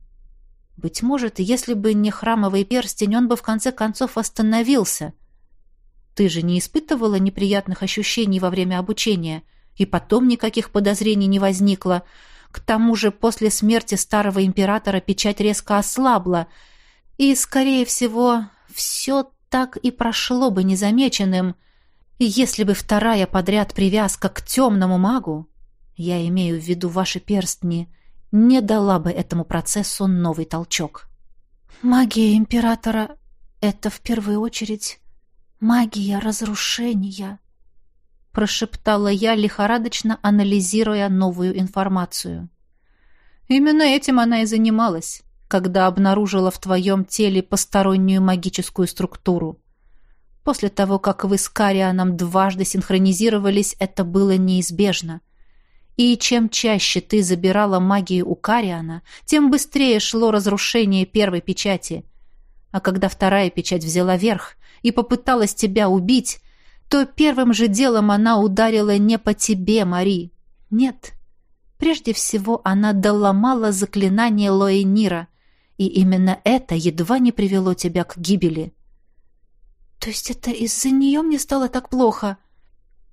Быть может, если бы не храмовый перстень, он бы в конце концов остановился. Ты же не испытывала неприятных ощущений во время обучения, и потом никаких подозрений не возникло. К тому же после смерти старого императора печать резко ослабла, и, скорее всего, все так и прошло бы незамеченным, если бы вторая подряд привязка к темному магу, я имею в виду ваши перстни, не дала бы этому процессу новый толчок. Магия императора — это в первую очередь магия разрушения, прошептала я, лихорадочно анализируя новую информацию. Именно этим она и занималась, когда обнаружила в твоем теле постороннюю магическую структуру. После того, как вы с Карианом дважды синхронизировались, это было неизбежно. И чем чаще ты забирала магию у Кариана, тем быстрее шло разрушение первой печати. А когда вторая печать взяла верх и попыталась тебя убить, то первым же делом она ударила не по тебе, Мари. Нет. Прежде всего она доломала заклинание Лоэнира, и именно это едва не привело тебя к гибели. То есть это из-за нее мне стало так плохо?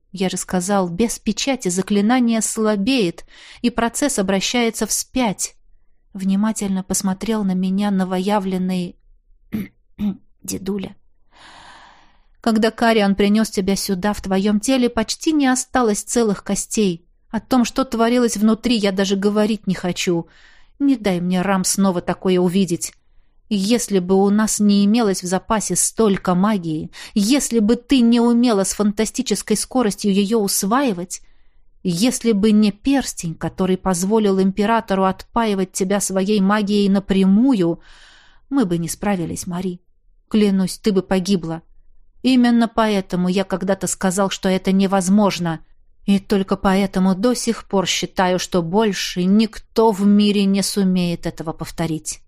Я же сказал, без печати заклинание слабеет, и процесс обращается вспять. Внимательно посмотрел на меня новоявленный дедуля. Когда Кариан принес тебя сюда, в твоем теле почти не осталось целых костей. О том, что творилось внутри, я даже говорить не хочу. Не дай мне, Рам, снова такое увидеть. Если бы у нас не имелось в запасе столько магии, если бы ты не умела с фантастической скоростью ее усваивать, если бы не перстень, который позволил императору отпаивать тебя своей магией напрямую, мы бы не справились, Мари. Клянусь, ты бы погибла. Именно поэтому я когда-то сказал, что это невозможно, и только поэтому до сих пор считаю, что больше никто в мире не сумеет этого повторить.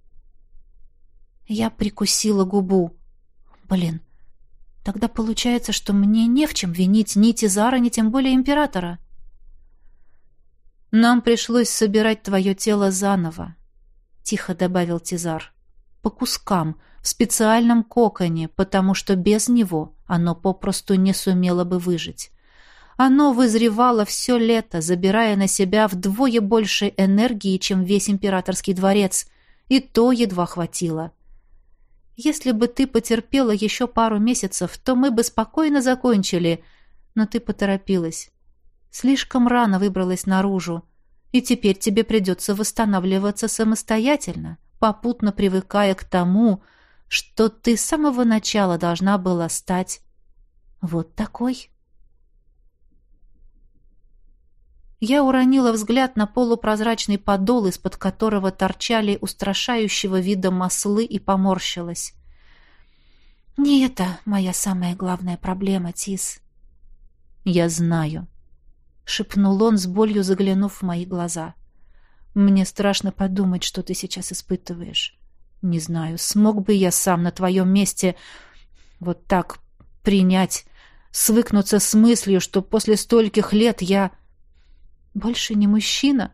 Я прикусила губу. Блин, тогда получается, что мне не в чем винить ни Тизара, ни тем более императора. Нам пришлось собирать твое тело заново, тихо добавил Тизар. По кускам, в специальном коконе, потому что без него оно попросту не сумело бы выжить. Оно вызревало все лето, забирая на себя вдвое больше энергии, чем весь императорский дворец, и то едва хватило. Если бы ты потерпела еще пару месяцев, то мы бы спокойно закончили, но ты поторопилась. Слишком рано выбралась наружу, и теперь тебе придется восстанавливаться самостоятельно, попутно привыкая к тому, что ты с самого начала должна была стать вот такой. Я уронила взгляд на полупрозрачный подол, из-под которого торчали устрашающего вида маслы, и поморщилась. «Не это моя самая главная проблема, Тис». «Я знаю», — шепнул он, с болью заглянув в мои глаза. «Мне страшно подумать, что ты сейчас испытываешь. Не знаю, смог бы я сам на твоем месте вот так принять, свыкнуться с мыслью, что после стольких лет я больше не мужчина?»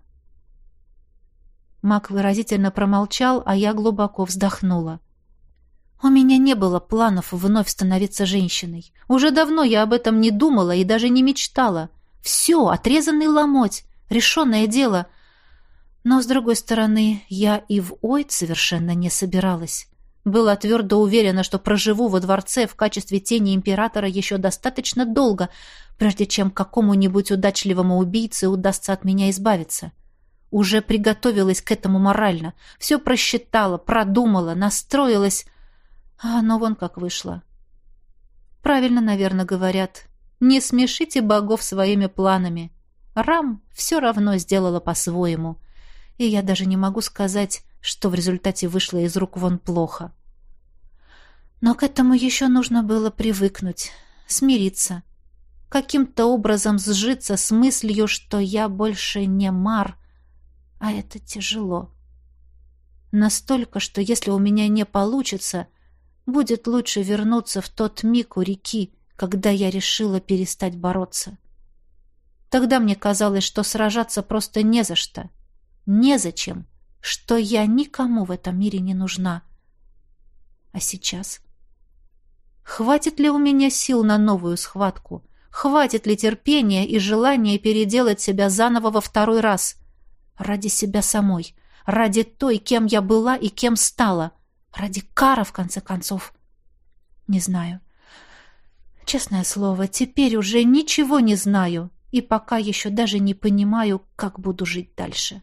Маг выразительно промолчал, а я глубоко вздохнула. У меня не было планов вновь становиться женщиной. Уже давно я об этом не думала и даже не мечтала. Все, отрезанный ломоть, решенное дело. Но, с другой стороны, я и в Ойд совершенно не собиралась. Была твердо уверена, что проживу во дворце в качестве тени императора еще достаточно долго, прежде чем какому-нибудь удачливому убийце удастся от меня избавиться. Уже приготовилась к этому морально, все просчитала, продумала, настроилась, а оно вон как вышло. Правильно, наверное, говорят, не смешите богов своими планами. Рам все равно сделала по-своему, и я даже не могу сказать, что в результате вышло из рук вон плохо. Но к этому еще нужно было привыкнуть, смириться, каким-то образом сжиться с мыслью, что я больше не Мар, а это тяжело. Настолько, что если у меня не получится, будет лучше вернуться в тот миг у реки, когда я решила перестать бороться. Тогда мне казалось, что сражаться просто не за что, незачем, что я никому в этом мире не нужна. А сейчас? Хватит ли у меня сил на новую схватку? Хватит ли терпения и желания переделать себя заново во второй раз? Ради себя самой, ради той, кем я была и кем стала, ради Кара, в конце концов. Не знаю. Честное слово, теперь уже ничего не знаю, и пока еще даже не понимаю, как буду жить дальше.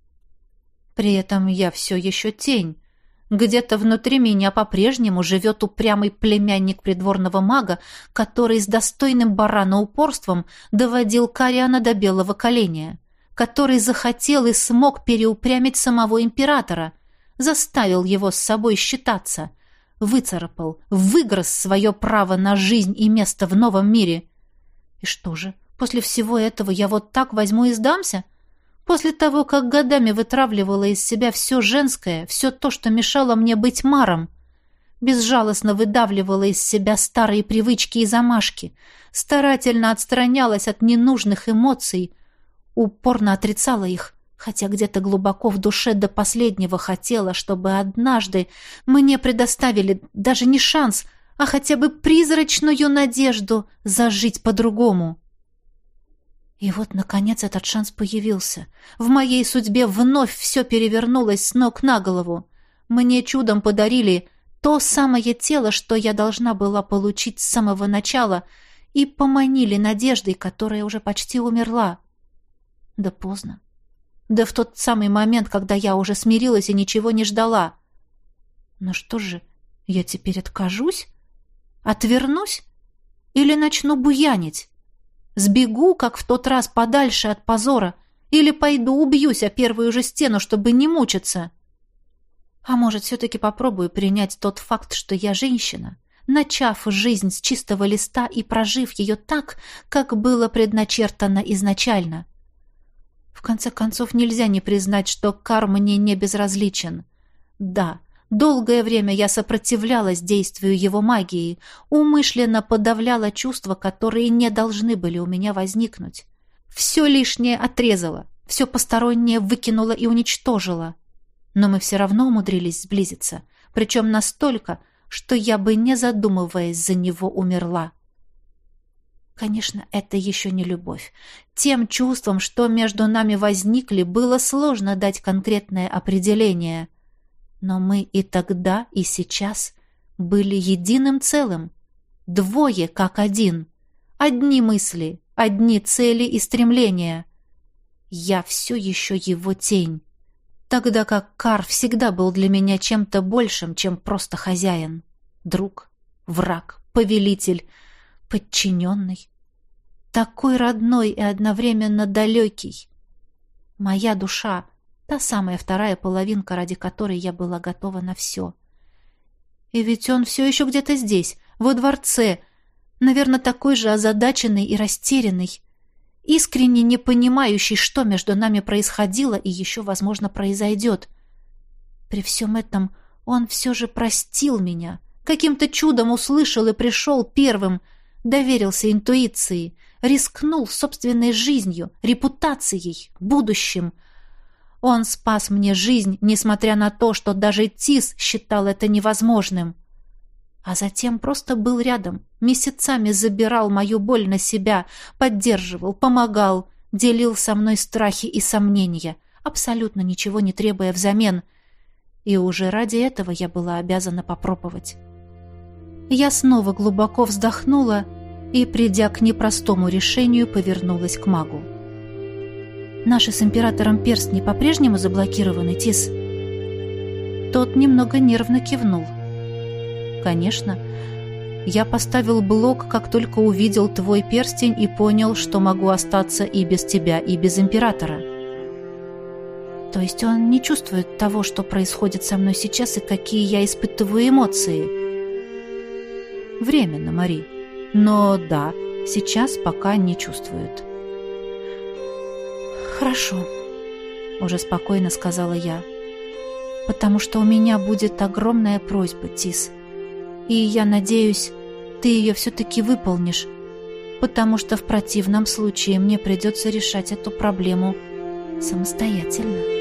При этом я все еще тень. Где-то внутри меня по-прежнему живет упрямый племянник придворного мага, который с достойным барана упорством доводил Кариана до белого коленя, который захотел и смог переупрямить самого императора, заставил его с собой считаться, выцарапал, выгрыз свое право на жизнь и место в новом мире. И что же, после всего этого я вот так возьму и сдамся? После того, как годами вытравливала из себя все женское, все то, что мешало мне быть Маром, безжалостно выдавливала из себя старые привычки и замашки, старательно отстранялась от ненужных эмоций, упорно отрицала их, хотя где-то глубоко в душе до последнего хотела, чтобы однажды мне предоставили даже не шанс, а хотя бы призрачную надежду зажить по-другому. И вот, наконец, этот шанс появился. В моей судьбе вновь все перевернулось с ног на голову. Мне чудом подарили то самое тело, что я должна была получить с самого начала, и поманили надеждой, которая уже почти умерла. Да поздно. Да в тот самый момент, когда я уже смирилась и ничего не ждала. Ну что же, я теперь откажусь? Отвернусь? Или начну буянить? Сбегу, как в тот раз, подальше от позора? Или пойду убьюсь о первую же стену, чтобы не мучиться? А может, все-таки попробую принять тот факт, что я женщина, начав жизнь с чистого листа и прожив ее так, как было предначертано изначально. В конце концов, нельзя не признать, что Кар мне не безразличен. Да, долгое время я сопротивлялась действию его магии, умышленно подавляла чувства, которые не должны были у меня возникнуть. Все лишнее отрезала, все постороннее выкинула и уничтожила. Но мы все равно умудрились сблизиться, причем настолько, что я бы, не задумываясь, за него умерла. Конечно, это еще не любовь. Тем чувствам, что между нами возникли, было сложно дать конкретное определение. Но мы и тогда, и сейчас были единым целым. Двое как один. Одни мысли, одни цели и стремления. Я все еще его тень. Тогда как Кар всегда был для меня чем-то большим, чем просто хозяин. Друг, враг, повелитель, подчиненный. Такой родной и одновременно далекий. Моя душа, та самая вторая половинка, ради которой я была готова на все. И ведь он все еще где-то здесь, во дворце, наверное, такой же озадаченный и растерянный, искренне не понимающий, что между нами происходило и еще, возможно, произойдет. При всем этом он все же простил меня, каким-то чудом услышал и пришел первым, доверился интуиции, рискнул собственной жизнью, репутацией, будущим. Он спас мне жизнь, несмотря на то, что даже Тис считал это невозможным. А затем просто был рядом, месяцами забирал мою боль на себя, поддерживал, помогал, делил со мной страхи и сомнения, абсолютно ничего не требуя взамен. И уже ради этого я была обязана попробовать. Я снова глубоко вздохнула и, придя к непростому решению, повернулась к магу. «Наши с императором перстни по-прежнему заблокированы, Тис?» Тот немного нервно кивнул. «Конечно. Я поставил блок, как только увидел твой перстень и понял, что могу остаться и без тебя, и без императора». «То есть он не чувствует того, что происходит со мной сейчас и какие я испытываю эмоции?» «Временно, Мари. Но да, сейчас пока не чувствует». «Хорошо», — уже спокойно сказала я. «Потому что у меня будет огромная просьба, Тис. И я надеюсь, ты ее все-таки выполнишь, потому что в противном случае мне придется решать эту проблему самостоятельно».